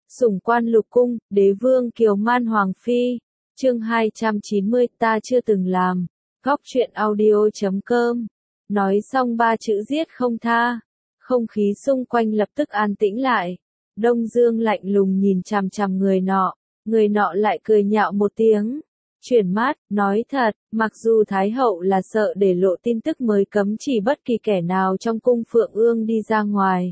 Sủng quan lục cung, đế vương kiều man hoàng phi. Chương 290, ta chưa từng làm. Góc truyện audio.com. Nói xong ba chữ giết không tha. Không khí xung quanh lập tức an tĩnh lại. Đông Dương lạnh lùng nhìn chằm chằm người nọ lại cười nhạo một tiếng. Chuyển mát, nói thật, mặc dù Thái hậu là sợ để lộ tin tức mới cấm chỉ bất kỳ kẻ nào trong cung Phượng Ương đi ra ngoài.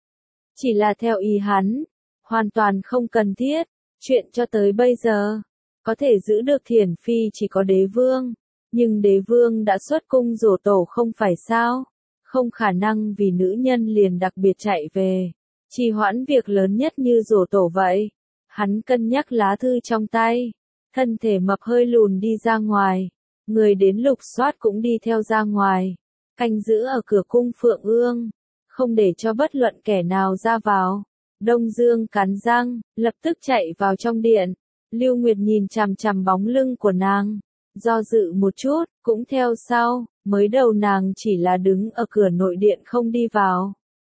Chỉ là theo ý hắn, hoàn toàn không cần thiết, chuyện cho tới bây giờ, có thể giữ được Thiển Phi chỉ có đế vương, nhưng đế vương đã xuất cung giỗ tổ không phải sao, không khả năng vì nữ nhân liền đặc biệt chạy về, trì hoãn việc lớn nhất như giỗ tổ vậy. Hắn cân nhắc lá thư trong tay, thân thể mập hơi lùn đi ra ngoài, người đến lục soát cũng đi theo ra ngoài, canh giữ ở cửa cung Phượng Ương, không để cho bất luận kẻ nào ra vào. Đông Dương cắn răng, lập tức chạy vào trong điện. Lưu Nguyệt nhìn chằm chằm bóng lưng của nàng, do dự một chút, cũng theo sau, mới đầu nàng chỉ là đứng ở cửa nội điện không đi vào.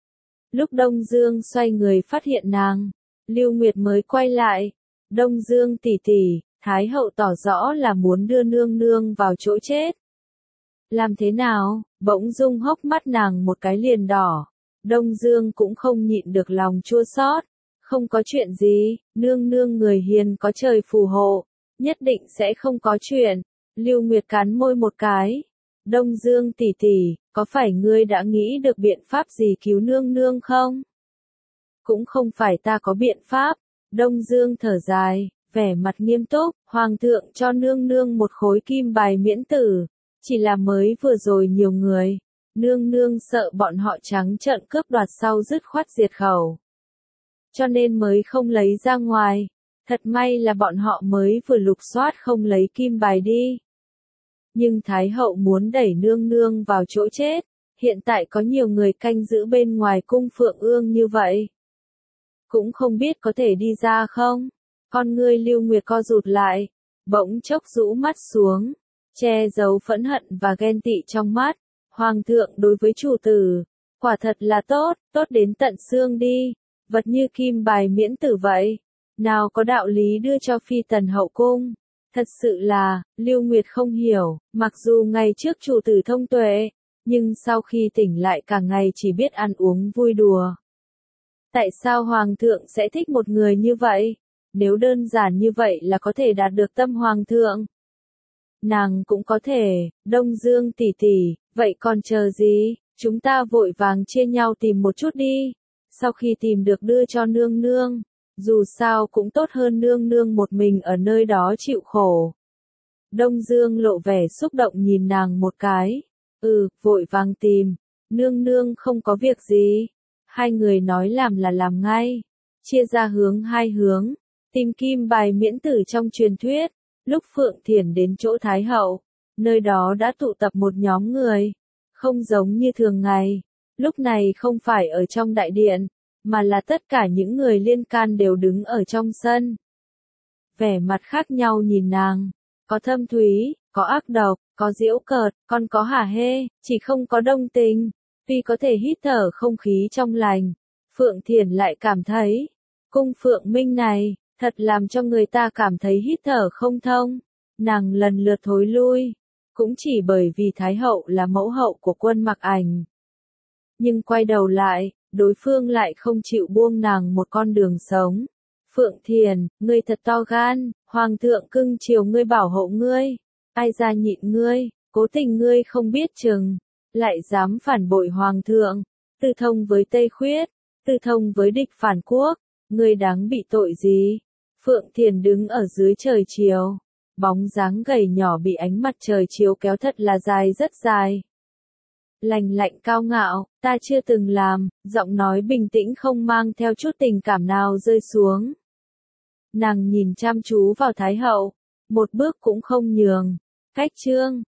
Lúc Đông Dương xoay người phát hiện nàng, Lưu Nguyệt mới quay lại. Đông Dương tỷ tỷ, Thái hậu tỏ rõ là muốn đưa nương nương vào chỗ chết. Làm thế nào? Bỗng dung hốc mắt nàng một cái liền đỏ. Đông Dương cũng không nhịn được lòng chua xót. Không có chuyện gì, nương nương người hiền có trời phù hộ, nhất định sẽ không có chuyện. Lưu Nguyệt cắn môi một cái. Đông Dương tỷ tỷ, có phải ngươi đã nghĩ được biện pháp gì cứu nương nương không? Cũng không phải ta có biện pháp. Đông Dương thở dài, vẻ mặt nghiêm túc, hoàng thượng cho nương nương một khối kim bài miễn tử, chỉ là mới vừa rồi nhiều người, nương nương sợ bọn họ trắng trợn cướp đoạt sau dứt khoát diệt khẩu. Cho nên mới không lấy ra ngoài, thật may là bọn họ mới vừa lục soát không lấy kim bài đi. Nhưng Thái hậu muốn đẩy nương nương vào chỗ chết, hiện tại có nhiều người canh giữ bên ngoài cung Phượng Ương như vậy. Cũng không biết có thể đi ra không? Con ngươi Lưu Nguyệt co rụt lại, bỗng chốc rũ mắt xuống, che giấu phẫn hận và ghen tị trong mắt. Hoàng thượng đối với chủ tử, quả thật là tốt, tốt đến tận xương đi, vật như kim bài miễn tử vậy, nào có đạo lý đưa cho phi tần hậu cung. Thật sự là, Lưu Nguyệt không hiểu, mặc dù ngày trước chủ tử thông tuệ, nhưng sau khi tỉnh lại cả ngày chỉ biết ăn uống vui đùa. Tại sao Hoàng thượng sẽ thích một người như vậy? Nếu đơn giản như vậy là có thể đạt được tâm Hoàng thượng, nàng cũng có thể. Đông Dương tỷ tỷ, vậy còn chờ gì? Chúng ta vội vàng chia nhau tìm một chút đi. Sau khi tìm được đưa cho nương nương, dù sao cũng tốt hơn nương nương một mình ở nơi đó chịu khổ. Đông Dương lộ vẻ xúc động nhìn nàng một cái. Vội vàng tìm, nương nương không có việc gì. Hai người nói làm là làm ngay, chia ra hai hướng, tìm kim bài miễn tử trong truyền thuyết. Lúc Phượng Thiển đến chỗ Thái hậu, nơi đó đã tụ tập một nhóm người, không giống như thường ngày, lúc này không phải ở trong đại điện, mà là tất cả những người liên can đều đứng ở trong sân. Vẻ mặt khác nhau nhìn nàng, có thâm thúy, có ác độc, có giễu cợt, còn có hả hê, chỉ không có đồng tình. Tuy có thể hít thở không khí trong lành, Phượng Thiển lại cảm thấy, cung Phượng Minh này, thật làm cho người ta cảm thấy hít thở không thông. Nàng lần lượt thối lui, cũng chỉ bởi vì Thái hậu là mẫu hậu của Quân Mặc Ảnh. Nhưng quay đầu lại, đối phương lại không chịu buông nàng một con đường sống. Phượng Thiển, ngươi thật to gan, Hoàng thượng cưng chiều ngươi bảo hộ ngươi, ai ra nhịn ngươi, cố tình ngươi không biết chừng, lại dám phản bội Hoàng thượng, tư thông với Tây Khuyết, tư thông với địch phản quốc, ngươi đáng bị tội gì? Phượng Thiền đứng ở dưới trời chiều, bóng dáng gầy nhỏ bị ánh mặt trời chiếu kéo thật là dài rất dài. Lành lạnh cao ngạo, ta chưa từng làm, giọng nói bình tĩnh không mang theo chút tình cảm nào rơi xuống. Nàng nhìn chăm chú vào Thái hậu, một bước cũng không nhường. Cách chương